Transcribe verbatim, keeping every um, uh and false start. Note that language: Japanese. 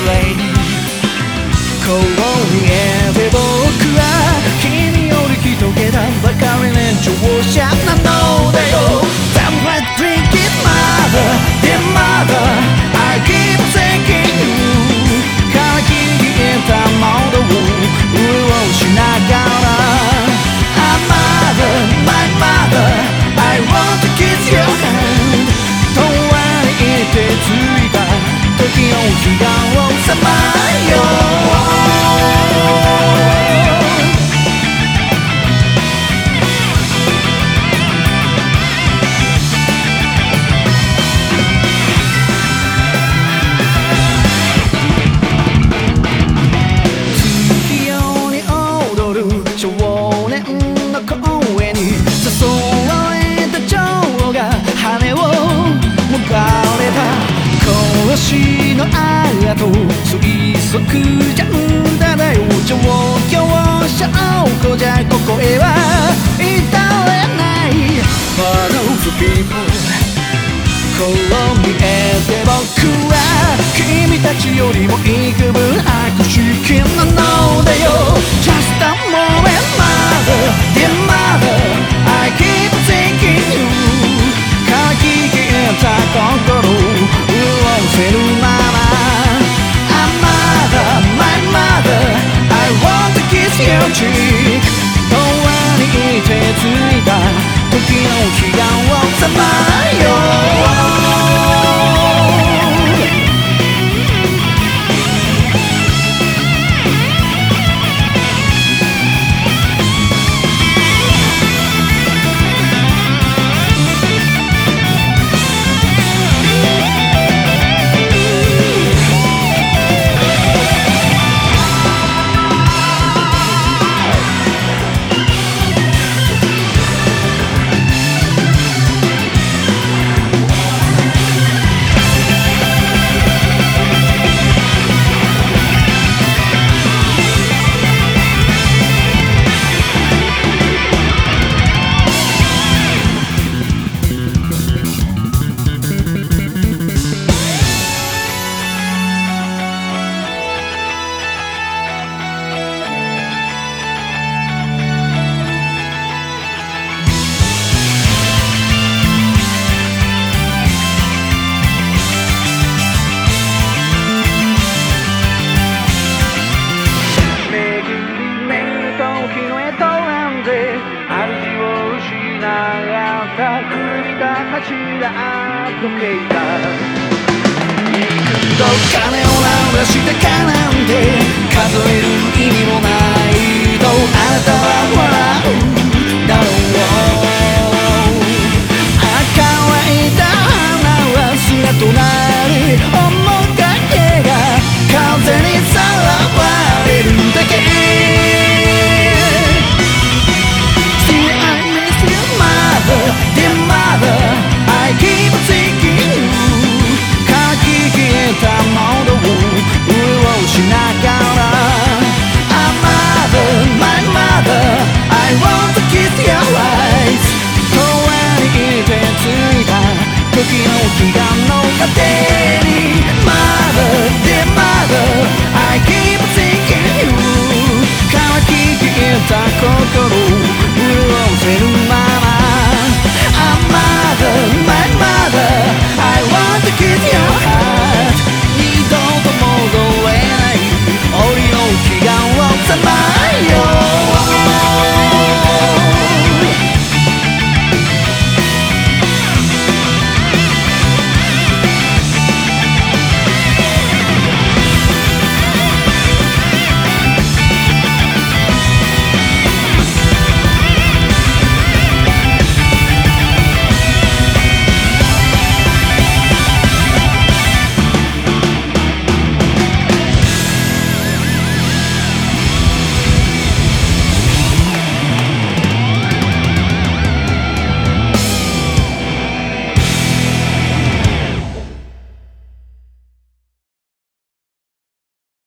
麗にこう見えて僕は君より一桁ばかり年長者なのだよ Damn right drink it mother dear mother I keep thinking you 乾き消えた喉を潤しながら I'm mother my mother I want to kiss your hand 永遠にいてついた時の彼岸をさまよ月夜に踊る少年の声に誘われた蝶が羽をもがれた殺しの後推測じゃ無駄だよ状況証拠じゃここへは至れない Follow the people こう見えて僕は君たちよりも幾分悪識なのだよ Just a moment mother dear mother I keep thinking you 乾き消えた心せるまま I'm mother, my mother I want to kiss your cheek 永遠にいてついた時の彼岸をさまよ柱時計が幾度鐘を鳴らしたかなんて数える意味もないとあなたは笑うだろう乾いた花は姿となる